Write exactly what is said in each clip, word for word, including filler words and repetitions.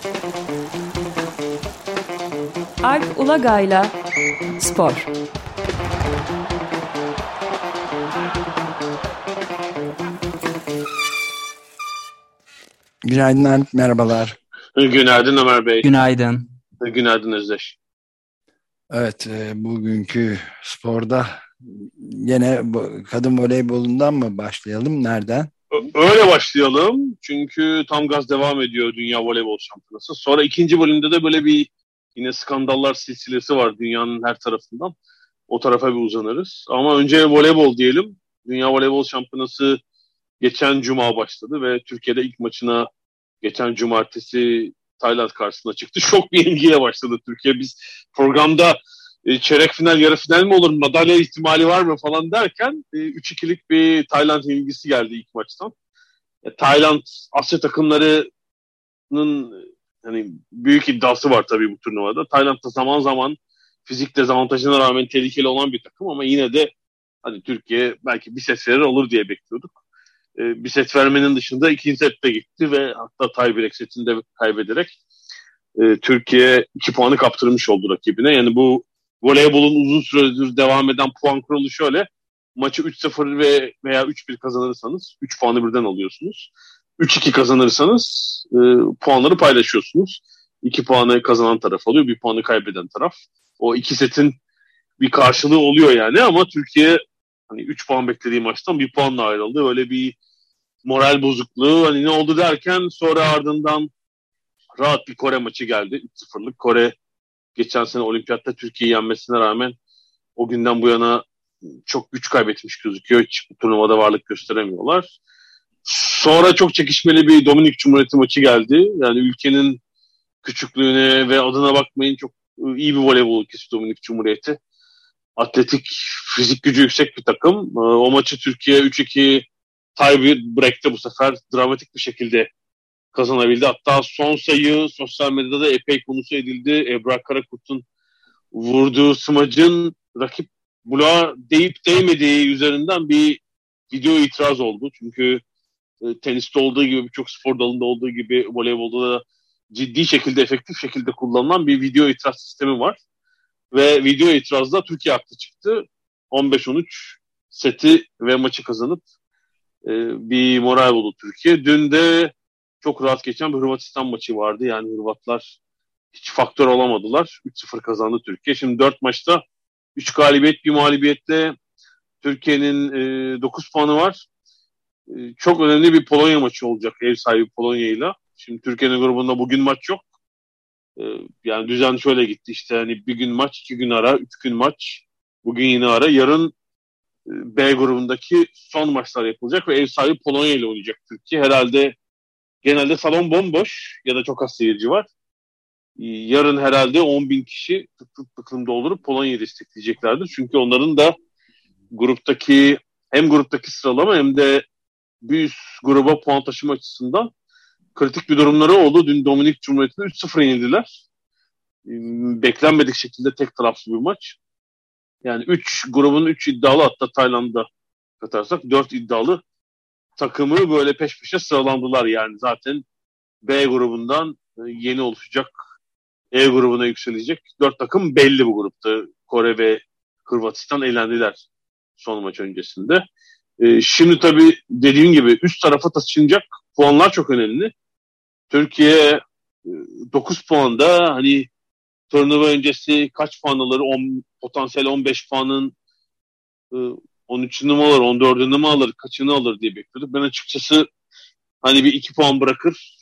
Alp Ulagay'la Spor. Günaydın Alp, merhabalar. Günaydın Ömer Bey. Günaydın. Günaydın Özdeş. Evet, bugünkü sporda yine kadın voleybolundan mı başlayalım? Nereden? Öyle başlayalım. Çünkü tam gaz devam ediyor Dünya Voleybol Şampiyonası. Sonra ikinci bölümde de böyle bir yine skandallar silsilesi var dünyanın her tarafından. O tarafa bir uzanırız. Ama önce voleybol diyelim. Dünya Voleybol Şampiyonası geçen cuma başladı ve Türkiye'de ilk maçına geçen cumartesi Tayland karşısına çıktı. Şok bir ilgiyle başladı Türkiye. Biz programda e, çeyrek final, yarı final mi olur, madalya ihtimali var mı falan derken e, üç ikilik bir Tayland ilgisi geldi ilk maçtan. E, Tayland Asya takımlarının hani büyük iddiası var tabii bu turnuvada. Tayland da zaman zaman fizik dezavantajına rağmen tehlikeli olan bir takım ama yine de hani Türkiye belki bir set verir olur diye bekliyorduk. Bir set vermenin dışında ikinci sette gitti ve hatta tiebreak setini de kaybederek e, Türkiye iki puanı kaptırmış oldu rakibine. Yani bu voleybolun uzun süredir devam eden puan kuralı şöyle: maçı üç sıfır ve veya üç bir kazanırsanız üç puanı birden alıyorsunuz. üç iki kazanırsanız e, puanları paylaşıyorsunuz. iki puanı kazanan taraf alıyor, bir puanı kaybeden taraf. O iki setin bir karşılığı oluyor yani ama Türkiye hani üç puan beklediği maçtan bir puanla ayrıldı. Öyle bir moral bozukluğu hani ne oldu derken sonra ardından rahat bir Kore maçı geldi. üç sıfırlık. Kore geçen sene olimpiyatta Türkiye'yi yenmesine rağmen o günden bu yana çok güç kaybetmiş gözüküyor. Hiç bu turnuvada varlık gösteremiyorlar. Sonra çok çekişmeli bir Dominik Cumhuriyeti maçı geldi. Yani ülkenin küçüklüğüne ve adına bakmayın, çok iyi bir voleybol ülkesi Dominik Cumhuriyeti. Atletik, fizik gücü yüksek bir takım. O maçı Türkiye üç iki tiebreak'te bu sefer dramatik bir şekilde kazanabildi. Hatta son sayı sosyal medyada da epey konusu edildi. Ebrar Karakurt'un vurduğu smacın rakip bloğa değip değmediği üzerinden bir video itiraz oldu. Çünkü e, teniste olduğu gibi, birçok spor dalında olduğu gibi voleybolda da ciddi şekilde, efektif şekilde kullanılan bir video itiraz sistemi var. Ve video itirazda Türkiye haklı çıktı. on beş on üç seti ve maçı kazanıp e, bir moral buldu Türkiye. Dün de çok rahat geçen bir Hırvatistan maçı vardı. Yani Hırvatlar hiç faktör olamadılar. üç sıfır kazandı Türkiye. Şimdi dört maçta üç galibiyet, bir mağlubiyetle Türkiye'nin e, dokuz puanı var. E, çok önemli bir Polonya maçı olacak ev sahibi Polonya'yla. Şimdi Türkiye'nin grubunda bugün maç yok. E, yani düzen şöyle gitti işte, hani bir gün maç, iki gün ara, üç gün maç, bugün yine ara. Yarın B grubundaki son maçlar yapılacak ve ev sahibi Polonya ile oynayacak Türkiye. Herhalde genelde salon bomboş ya da çok az seyirci var. Yarın herhalde on bin kişi tık tık tıklım doldurup Polonya'yı destekleyeceklerdir. Çünkü onların da gruptaki hem gruptaki sıralama hem de bir üst gruba puan taşıma açısından kritik bir durumları oldu. Dün Dominik Cumhuriyeti'ne üç sıfır yenildiler. Beklenmedik şekilde tek taraflı bir maç. Yani üç grubun üç iddialı, hatta Tayland'da katarsak dört iddialı takımı böyle peş peşe sıralandılar. Yani zaten B grubundan yeni oluşacak E grubuna yükselecek dört takım belli bu grupta. Kore ve Hırvatistan elendiler son maç öncesinde. Ee, şimdi tabii dediğim gibi üst tarafa taşınacak puanlar çok önemli. Türkiye dokuz puanda, hani turnuva öncesi kaç puan alır? on, potansiyel on beş puanın on üçünü mü alır, on dördünü mü alır, kaçını alır diye bekliyorduk. Ben açıkçası hani bir iki puan bırakır,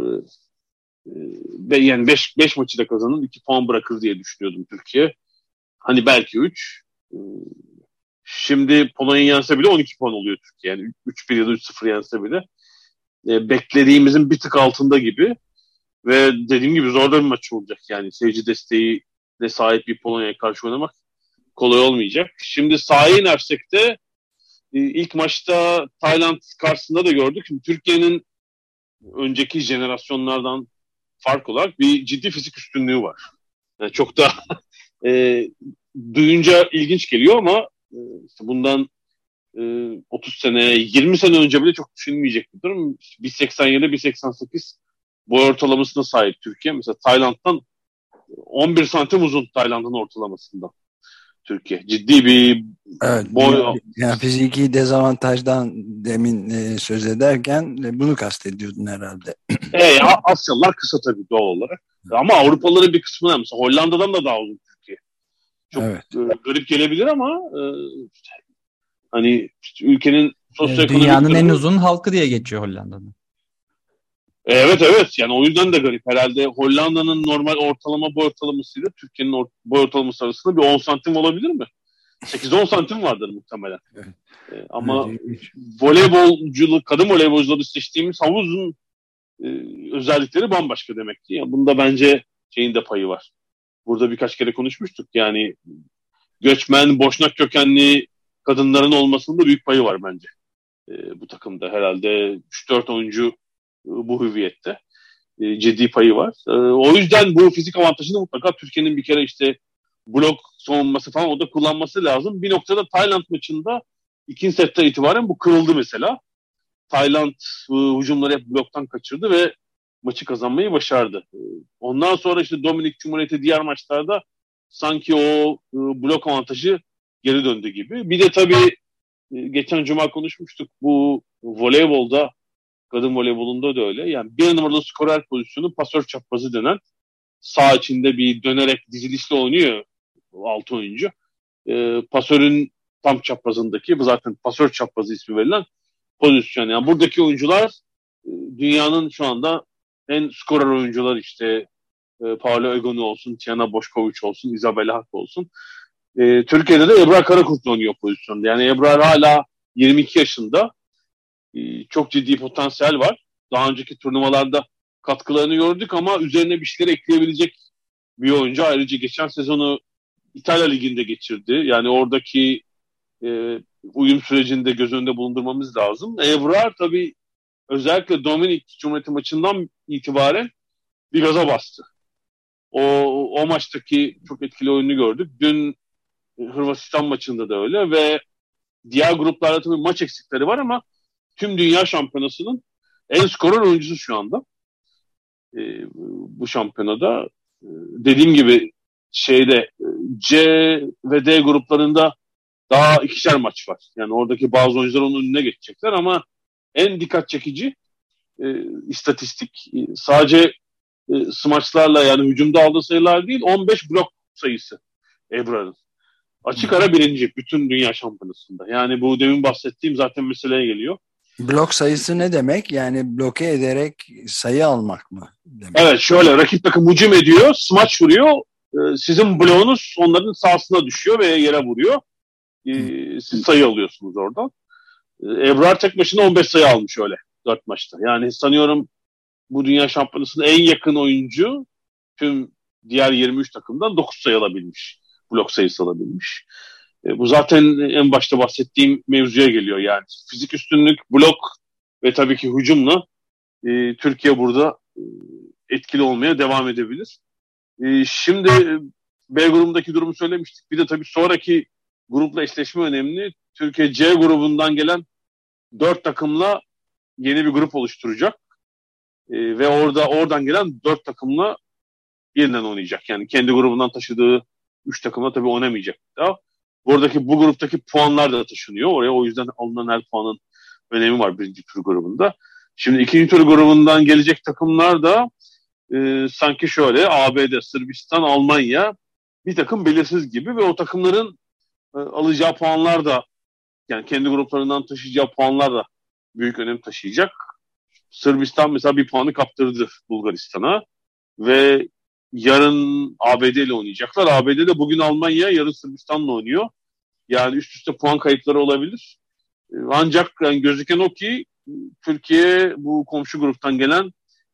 e, yani beş beş maçı da kazanır, iki puan bırakır diye düşünüyordum Türkiye. Hani belki üç. E, şimdi Polonya'yı yense bile on iki puan oluyor Türkiye. Yani üç bir ya da üç sıfır yense bile. E, beklediğimizin bir tık altında gibi. Ve dediğim gibi zor bir maç olacak. Yani seyirci desteği de sahip bir Polonya'ya karşı oynamak kolay olmayacak. Şimdi sahaya inersek de ilk maçta Tayland karşısında da gördük. Şimdi Türkiye'nin önceki jenerasyonlardan fark olarak bir ciddi fizik üstünlüğü var. Yani çok da e, duyunca ilginç geliyor ama e, işte bundan e, otuz sene, yirmi sene önce bile çok düşünülmeyecek bir durum. bir seksen yedi bir seksen sekiz boy ortalamasına sahip Türkiye. Mesela Tayland'dan on bir santim uzun, Tayland'ın ortalamasında Türkiye. Ciddi bir evet, boy. Yani, yani fiziki dezavantajdan demin e, söz ederken e, bunu kastediyordun herhalde. E, Asyalılar kısa tabii doğal olarak. Ama Avrupalıların bir kısmına mesela Hollanda'dan da daha uzun Türkiye. Çok evet. e, garip gelebilir ama e, hani işte ülkenin sosyoekonomik dünyanın durumu... en uzun halkı diye geçiyor Hollanda'nın. Evet evet, yani o yüzden de garip. Herhalde Hollanda'nın normal ortalama boy ortalamasıyla Türkiye'nin or- boy ortalaması arasında bir on santim olabilir mi? sekiz on santim vardır muhtemelen. Evet. E, ama Evet. voleybolculuk, kadın voleybolcuları seçtiğimiz havuzun e, özellikleri bambaşka demek ki. Yani bunda bence şeyin de payı var. Burada birkaç kere konuşmuştuk. Yani göçmen, Boşnak kökenli kadınların olmasının da büyük payı var bence. E, bu takımda herhalde üç dört oyuncu e, bu hüviyette. E, ciddi payı var. E, o yüzden bu fizik avantajını mutlaka Türkiye'nin bir kere işte blok savunması falan o da kullanması lazım. Bir noktada Tayland maçında ikinci sette itibaren bu kırıldı mesela. Tayland e, hücumları hep bloktan kaçırdı ve maçı kazanmayı başardı. E, ondan sonra işte Dominik Cumhuriyeti diğer maçlarda sanki o e, blok avantajı geri döndü gibi. Bir de tabii e, geçen cuma konuşmuştuk, bu voleybolda, kadın voleybolunda da öyle. Yani bir numaralı skorer pozisyonu pasör çaprazı denen, sağ içinde bir dönerek dizilişli oynuyor altı oyuncu. E, pasörün tam çaprazındaki, bu zaten pasör çaprazı ismi verilen pozisyon. Yani buradaki oyuncular e, dünyanın şu anda en skorer oyuncular işte. E, Paolo Egonu olsun, Tiana Boşkovic olsun, Isabella Hack olsun. E, Türkiye'de de Ebrar Karakurt oynuyor pozisyonda. Yani Ebrar hala yirmi iki yaşında. E, çok ciddi potansiyel var. Daha önceki turnuvalarda katkılarını gördük ama üzerine bir şeyler ekleyebilecek bir oyuncu. Ayrıca geçen sezonu İtalya Ligi'nde geçirdi. Yani oradaki e, uyum sürecini de göz önünde bulundurmamız lazım. Ebrar tabii özellikle Dominik Cumhuriyeti maçından itibaren bir gaza bastı. O, o maçtaki çok etkili oyunu gördük. Dün Hırvatistan maçında da öyle ve diğer gruplarda tabii maç eksikleri var ama tüm dünya şampiyonasının en skorer oyuncusu şu anda. Ee, bu şampiyonada. Ee, dediğim gibi şeyde C ve D gruplarında daha ikişer maç var. Yani oradaki bazı oyuncular onun önüne geçecekler ama en dikkat çekici e, istatistik e, sadece e, smaçlarla, yani hücumda aldığı sayılar değil, on beş blok sayısı Ebrar'ın. Açık ara birinci bütün dünya şampiyonasında. Yani bu demin bahsettiğim zaten meseleye geliyor. Blok sayısı ne demek? Yani bloke ederek sayı almak mı demek? Evet, şöyle rakip takım hücum ediyor, smaç vuruyor. E, sizin bloğunuz onların sahasına düşüyor ve yere vuruyor. E, siz sayı alıyorsunuz oradan. E, Ebrar tek başına on beş sayı almış öyle dört maçta. Yani sanıyorum bu dünya şampiyonasının en yakın oyuncu tüm diğer yirmi üç takımdan dokuz sayı alabilmiş. Blok sayısı alabilmiş. E, bu zaten en başta bahsettiğim mevzuya geliyor yani. Fizik üstünlük, blok ve tabii ki hücumla e, Türkiye burada e, etkili olmaya devam edebilir. E, şimdi B grubundaki durumu söylemiştik. Bir de tabii sonraki grupla eşleşme önemli. Türkiye C grubundan gelen dört takımla yeni bir grup oluşturacak. E, ve orada oradan gelen dört takımla yeniden oynayacak. Yani kendi grubundan taşıdığı üç takımla tabii oynamayacak. Ya, buradaki bu gruptaki puanlar da taşınıyor oraya. O yüzden alınan her puanın önemi var birinci tur grubunda. Şimdi ikinci tur grubundan gelecek takımlar da e, sanki şöyle A B D, Sırbistan, Almanya bir takım belirsiz gibi ve o takımların e, alacağı puanlar da, yani kendi gruplarından taşıyacağı puanlar da büyük önem taşıyacak. Sırbistan mesela bir puanı kaptırdı Bulgaristan'a ve yarın A B D ile oynayacaklar. A B D'de bugün Almanya, yarın Sırbistan'la oynuyor. Yani üst üste puan kayıpları olabilir. Ancak yani gözüken o ki Türkiye bu komşu gruptan gelen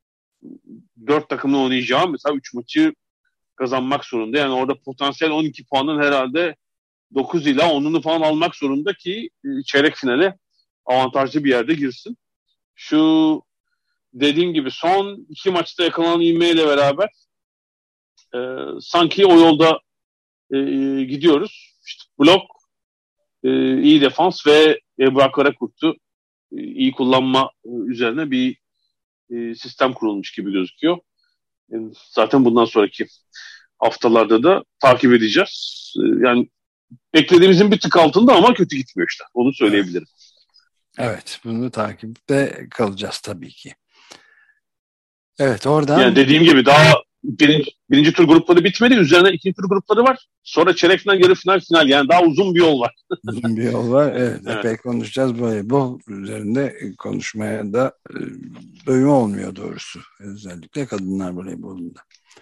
dört takımla oynayacağı mesela üç maçı kazanmak zorunda. Yani orada potansiyel on iki puanın herhalde dokuz ila onunu falan almak zorunda ki çeyrek finale avantajlı bir yerde girsin. Şu dediğim gibi son iki maçta yakalanan ivmeyle beraber e, sanki o yolda e, gidiyoruz. İşte blok, e, iyi defans ve Ebrar Karakurt'u e, iyi kullanma e, üzerine bir e, sistem kurulmuş gibi gözüküyor. E, zaten bundan sonraki haftalarda da takip edeceğiz. E, yani beklediğimizin bir tık altında ama kötü gitmiyor işte. Onu söyleyebilirim. Evet, bunu takipte kalacağız tabii ki. Evet, oradan... Yani dediğim gibi daha birinci, birinci tur grupları bitmedi. Üzerine ikinci tur grupları var. Sonra çeyrek final, yarı final, final. Yani daha uzun bir yol var. Uzun bir yol var. Evet, evet. Epey konuşacağız. Voleybol üzerinde konuşmaya da e, doyum olmuyor doğrusu. Özellikle kadınlar voleybolunda.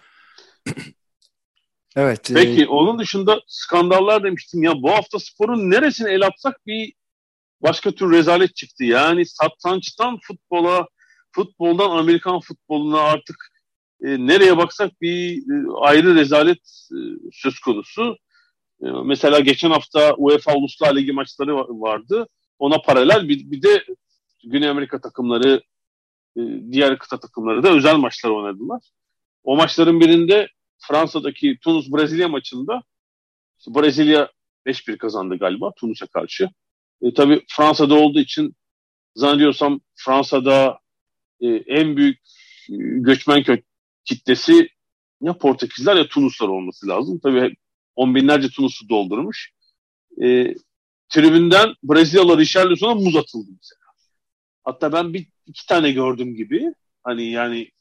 Evet. Peki e... onun dışında skandallar demiştim. Ya bu hafta sporun neresine el atsak bir başka tür rezalet çıktı. Yani satrançtan futbola, futboldan Amerikan futboluna artık e, nereye baksak bir e, ayrı rezalet e, söz konusu. E, mesela geçen hafta UEFA Uluslar Ligi maçları vardı. Ona paralel bir, bir de Güney Amerika takımları, e, diğer kıta takımları da özel maçlar oynadılar. O maçların birinde Fransa'daki Tunus-Brezilya maçında işte Brezilya beş bir kazandı galiba Tunus'a karşı. E, tabii Fransa'da olduğu için zannediyorsam Fransa'da e, en büyük e, göçmen kö- kitlesi ya Portekizler ya Tunuslar olması lazım. Tabii on binlerce Tunus'u doldurmuş. E, tribünden Brezilyalı Richarlison'a muz atıldı mesela. Hatta ben bir iki tane gördüm gibi. Hani yani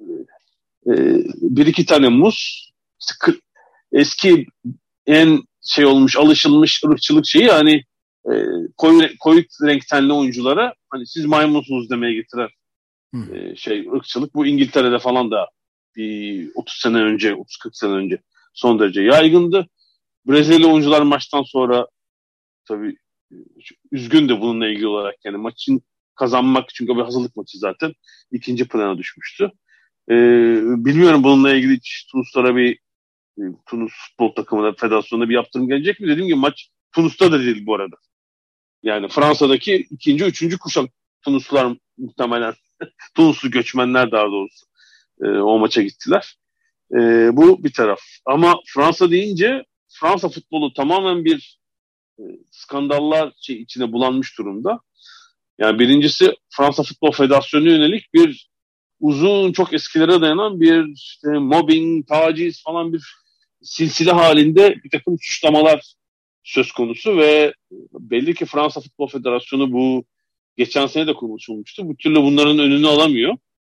e, bir iki tane muz. İşte eski en şey olmuş, alışılmış ırkçılık şeyi hani e, koyu, koyu renk tenli oyunculara hani siz maymunsunuz demeye getiren e, şey ırkçılık. Bu İngiltere'de falan da bir otuz sene önce, otuz kırk sene önce son derece yaygındı. Brezilya oyuncular maçtan sonra tabii üzgündü bununla ilgili olarak. Yani maçın kazanmak çünkü bir hazırlık maçı zaten ikinci plana düşmüştü. E, bilmiyorum bununla ilgili hiç Tunuslara bir Tunus futbol takımına, federasyonuna bir yaptırım gelecek mi? Dediğim gibi maç Tunus'ta da değil bu arada. Yani Fransa'daki ikinci, üçüncü kuşak Tunuslular muhtemelen Tunuslu göçmenler daha doğrusu e, o maça gittiler. E, bu bir taraf. Ama Fransa deyince Fransa futbolu tamamen bir e, skandallar şey, içine bulanmış durumda. Yani birincisi Fransa Futbol Federasyonu yönelik bir uzun çok eskilere dayanan bir işte, mobbing, taciz falan bir silsile halinde bir takım suçlamalar söz konusu ve belli ki Fransa Futbol Federasyonu bu geçen sene de konuşulmuştu. Bu türlü bunların önünü alamıyor.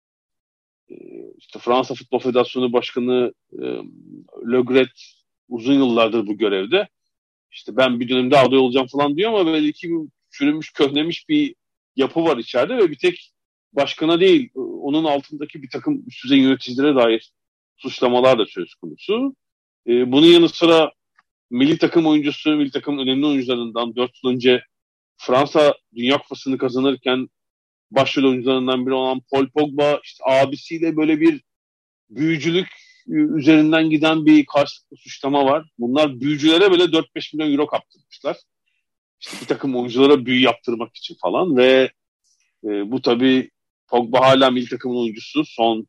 İşte Fransa Futbol Federasyonu Başkanı e, Le Gret uzun yıllardır bu görevde. İşte ben bir dönemde aday olacağım falan diyor ama belli ki çürümüş, köhnemiş bir yapı var içeride ve bir tek başkana değil, onun altındaki bir takım üst düzey yöneticilere dair suçlamalar da söz konusu. E, bunun yanı sıra milli takım oyuncusu, milli takım önemli oyuncularından dört yıl önce Fransa Dünya Kupası'nı kazanırken başrol oyuncularından biri olan Paul Pogba işte abisiyle böyle bir büyücülük üzerinden giden bir karşılıklı suçlama var. Bunlar büyücülere böyle dört beş milyon euro kaptırmışlar. İşte bir takım oyunculara büyü yaptırmak için falan ve e, bu tabii Pogba hala milli takımın oyuncusu. Son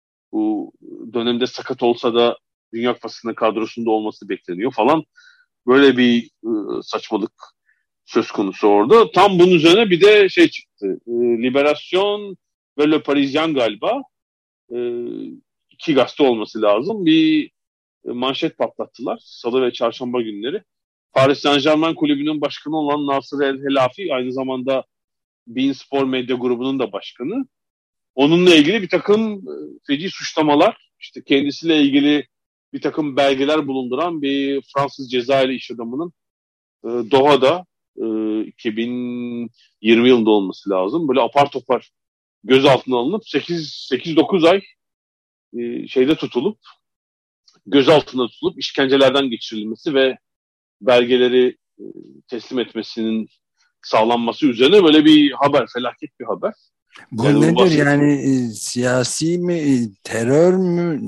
bu dönemde sakat olsa da Dünya Kupası'nın kadrosunda olması bekleniyor falan. Böyle bir e, saçmalık söz konusu orada. Tam bunun üzerine bir de şey çıktı. E, Liberasyon ve Le Parisien galiba. E, iki gazete olması lazım. Bir manşet patlattılar. Salı ve çarşamba günleri. Paris Saint-Germain kulübünün başkanı olan Nasır El Helafi aynı zamanda Bein Spor Medya grubunun da başkanı. Onunla ilgili bir takım feci suçlamalar, işte kendisiyle ilgili bir takım belgeler bulunduran bir Fransız Cezayirli iş adamının e, Doha'da e, iki bin yirmi yılında olması lazım. Böyle apar topar gözaltına alınıp sekiz dokuz ay e, şeyde tutulup gözaltında tutulup işkencelerden geçirilmesi ve belgeleri e, teslim etmesinin sağlanması üzerine böyle bir haber, felaket bir haber. Bu yani nedir basit... yani e, siyasi mi, e, terör mü?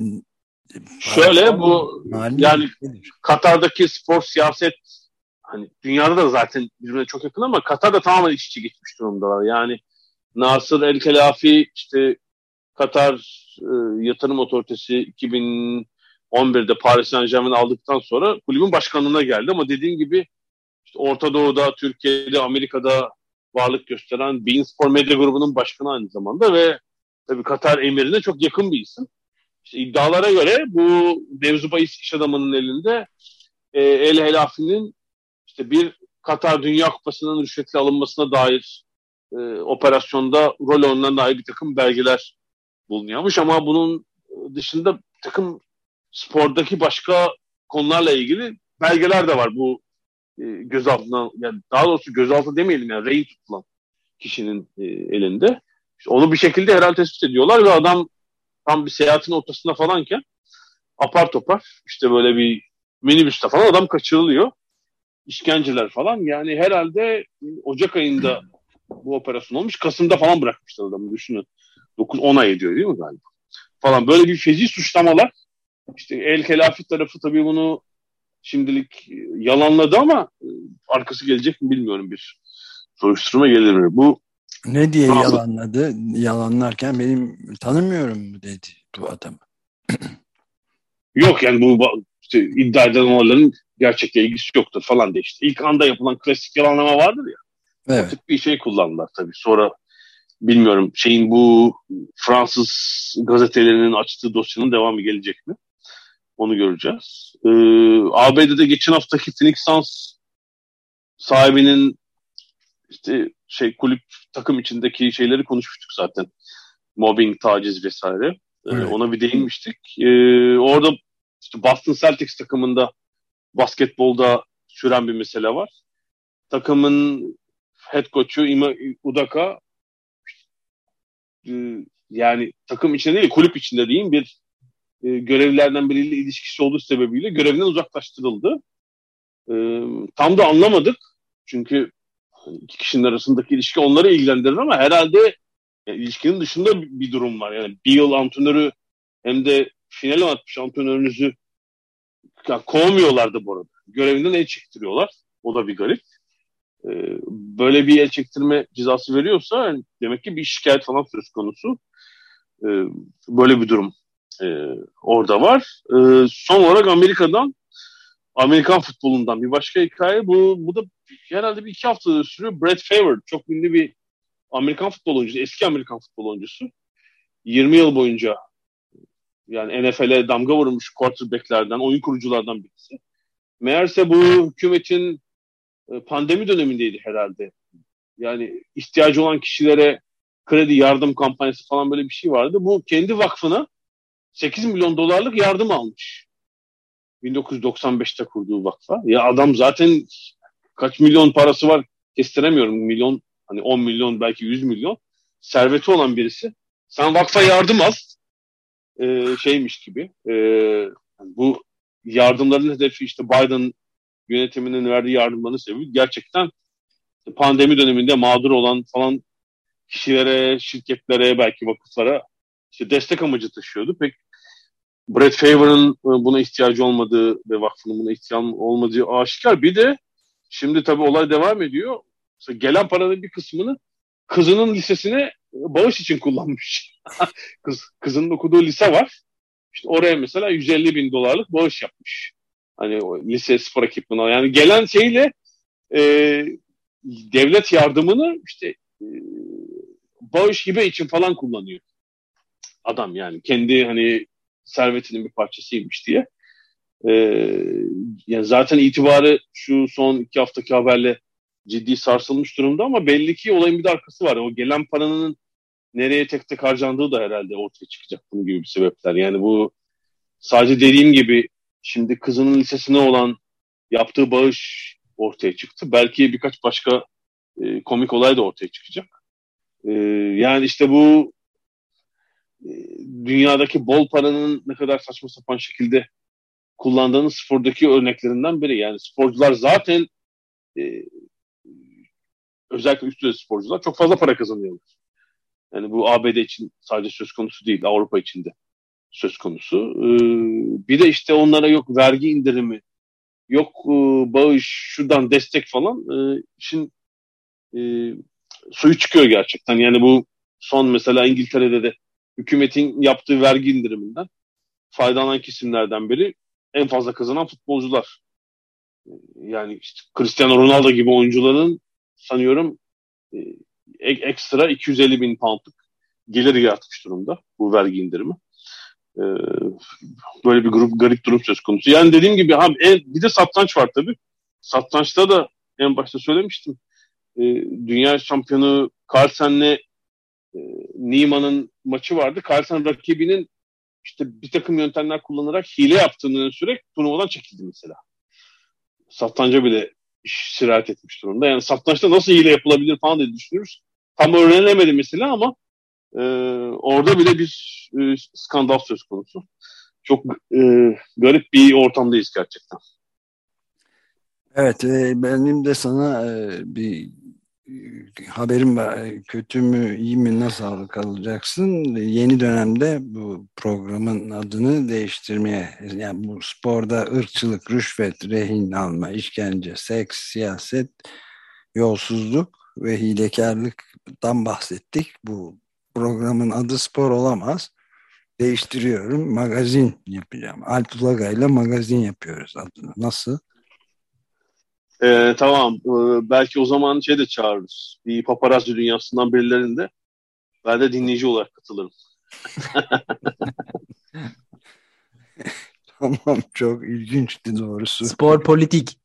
Şöyle bu Mali yani nedir? Katar'daki spor siyaset hani dünyada da zaten birbirine çok yakın ama Katar'da tamamen iç içe geçmiş durumdalar. Yani Nasır El Khelaifi işte Katar e, Yatırım Otoritesi iki bin on birde Paris Saint-Germain'i aldıktan sonra kulübün başkanlığına geldi ama dediğim gibi işte Orta Doğu'da, Türkiye'de, Amerika'da varlık gösteren Bein Spor Medya grubunun başkanı aynı zamanda ve tabii Katar emirine çok yakın bir isim. İşte iddialara göre bu mevzu bahis iş adamının elinde e, El Helafi'nin işte bir Katar Dünya Kupası'nın rüşvetle alınmasına dair e, operasyonda rol oynanan dair bir takım belgeler bulunuyormuş ama bunun dışında takım spordaki başka konularla ilgili belgeler de var bu e, gözaltına, yani daha doğrusu gözaltı demeyelim, yani rehin tutulan kişinin e, elinde. İşte onu bir şekilde herhalde tespit ediyorlar ve adam tam bir seyahatin ortasında falanken apar topar işte böyle bir minibüste falan adam kaçırılıyor. İşkenceler falan, yani herhalde Ocak ayında bu operasyon olmuş. Kasım'da falan bırakmışlar adamı, düşünün. dokuz on ay ediyor değil mi galiba? Falan böyle bir feci suçlamalar. İşte El Helafi tarafı tabii bunu şimdilik yalanladı ama arkası gelecek mi bilmiyorum, bir soruşturma gelir mi? Bu Ne diye yalanladı? Yalanlarken benim tanımıyorum dedi bu adamı. Yok yani bu işte, iddia edilen olayların gerçekle ilgisi yoktur falan diye işte. İlk anda yapılan klasik yalanlama vardır ya. Evet. O tip bir şey kullandılar tabii. Sonra bilmiyorum şeyin bu Fransız gazetelerinin açtığı dosyanın devamı gelecek mi? Onu göreceğiz. Ee, A B D'de geçen haftaki Phoenix Suns sahibinin işte şey kulüp takım içindeki şeyleri konuşmuştuk zaten. Mobbing, taciz vesaire. Ee, Evet. Ona bir değinmiştik. Ee, orada işte Boston Celtics takımında basketbolda süren bir mesele var. Takımın head coach'u Ime Udoka e, yani takım içinde değil, kulüp içinde diyeyim, bir e, görevlilerden biriyle ilişkisi olduğu sebebiyle görevinden uzaklaştırıldı. E, tam da anlamadık. Çünkü iki kişinin arasındaki ilişki onları ilgilendirir ama herhalde yani ilişkinin dışında bir durum var. Yani bir yıl antrenörü hem de final atmış antrenörünüzü yani kovmuyorlardı bu arada. Görevinden el çektiriyorlar. O da bir garip. Ee, böyle bir el çektirme cezası veriyorsa yani demek ki bir şikayet falan söz konusu. Ee, böyle bir durum e, orada var. Ee, son olarak Amerika'dan, Amerikan futbolundan bir başka hikaye. Bu, bu da herhalde bir iki haftadır sürüyor. Brett Favre çok ünlü bir Amerikan futbol oyuncusu, eski Amerikan futbol oyuncusu. yirmi yıl boyunca yani N F L'e damga vurmuş quarterback'lerden, oyun kuruculardan birisi. Meğerse bu hükümetin pandemi dönemindeydi herhalde. Yani ihtiyacı olan kişilere kredi yardım kampanyası falan böyle bir şey vardı. Bu kendi vakfına sekiz milyon dolarlık yardım almış. bin dokuz yüz doksan beşte kurduğu vakfa. Ya adam zaten kaç milyon parası var kestiremiyorum. Milyon, hani on milyon, belki yüz milyon serveti olan birisi. Sen vakfa yardım al. Ee, şeymiş gibi. Ee, bu yardımların hedefi işte Biden yönetiminin verdiği yardımların sebebi gerçekten pandemi döneminde mağdur olan falan kişilere, şirketlere, belki vakıflara işte destek amacı taşıyordu. Pek Brett Favre'ın buna ihtiyacı olmadığı ve vakfının buna ihtiyacı olmadığı aşikar. Bir de şimdi tabii olay devam ediyor. Mesela gelen paranın bir kısmını kızının lisesine bağış için kullanmış. Kız, kızının okuduğu lise var. İşte oraya mesela yüz elli bin dolarlık bağış yapmış. Hani o lise spor ekipmanı. Yani gelen şeyle e, devlet yardımını işte e, bağış hibe için falan kullanıyor. Adam yani kendi hani servetinin bir parçasıymış diye. Ee, yani zaten itibarı şu son iki haftaki haberle ciddi sarsılmış durumda ama belli ki olayın bir de arkası var. O gelen paranın nereye tek tek harcandığı da herhalde ortaya çıkacak bunun gibi bir sebepler. Yani bu sadece dediğim gibi şimdi kızının lisesine olan yaptığı bağış ortaya çıktı. Belki birkaç başka e, komik olay da ortaya çıkacak. E, yani işte bu e, dünyadaki bol paranın ne kadar saçma sapan şekilde kullandığının spordaki örneklerinden biri. Yani sporcular zaten e, özellikle üst düzey sporcular çok fazla para kazanıyorlar. Yani bu A B D için sadece söz konusu değil, Avrupa için de söz konusu. E, bir de işte onlara yok vergi indirimi, yok e, bağış, şuradan destek falan. E, işin e, suyu çıkıyor gerçekten. Yani bu son mesela İngiltere'de de hükümetin yaptığı vergi indiriminden faydalanan kesimlerden biri en fazla kazanan futbolcular. Yani işte Cristiano Ronaldo gibi oyuncuların sanıyorum e, ekstra iki yüz elli bin poundluk geliri yaratmış durumda bu vergi indirimi. Ee, böyle bir grup garip durum söz konusu. Yani dediğim gibi abi, en, bir de satranç var tabii. Satrançta da en başta söylemiştim. Ee, dünya şampiyonu Carlsen'le e, Niemann'ın maçı vardı. Carlsen rakibinin işte bir takım yöntemler kullanarak hile yaptığını sürekli turnuvadan çekildi mesela. Satranca bile iş sirayet etmiş durumda. Yani satrançta nasıl hile yapılabilir falan diye düşünürüz. Tam öğrenemedi mesela ama e, orada bile bir e, skandal söz konusu. Çok e, garip bir ortamdayız gerçekten. Evet, e, benim de sana e, bir e, haberim var. Kötü mü, iyi mi, nasıl kalacaksın? Yeni dönemde bu programın adını değiştirmeye, yani bu sporda ırkçılık, rüşvet, rehin alma, işkence, seks, siyaset, yolsuzluk ve hilekarlıktan bahsettik. Bu programın adı spor olamaz. Değiştiriyorum. Magazin yapacağım. Alp Ulagay ile magazin yapıyoruz adını. Nasıl? Ee, tamam. Ee, belki o zaman şey de çağırırız. Bir paparazzi dünyasından birilerinde. Ben de dinleyici olarak katılırım. Tamam, çok ilginçti doğrusu. Spor politik.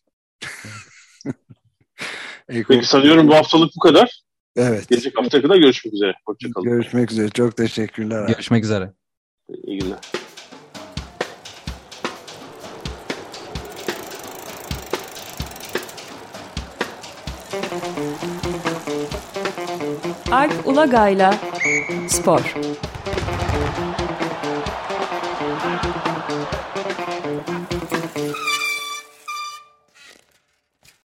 Peki sanıyorum bu haftalık bu kadar. Evet. Gelecek haftaya kadar görüşmek üzere. Hoşçakalın. Görüşmek üzere. Çok teşekkürler. Görüşmek üzere. İyi günler. Alp Ulagay'la Spor.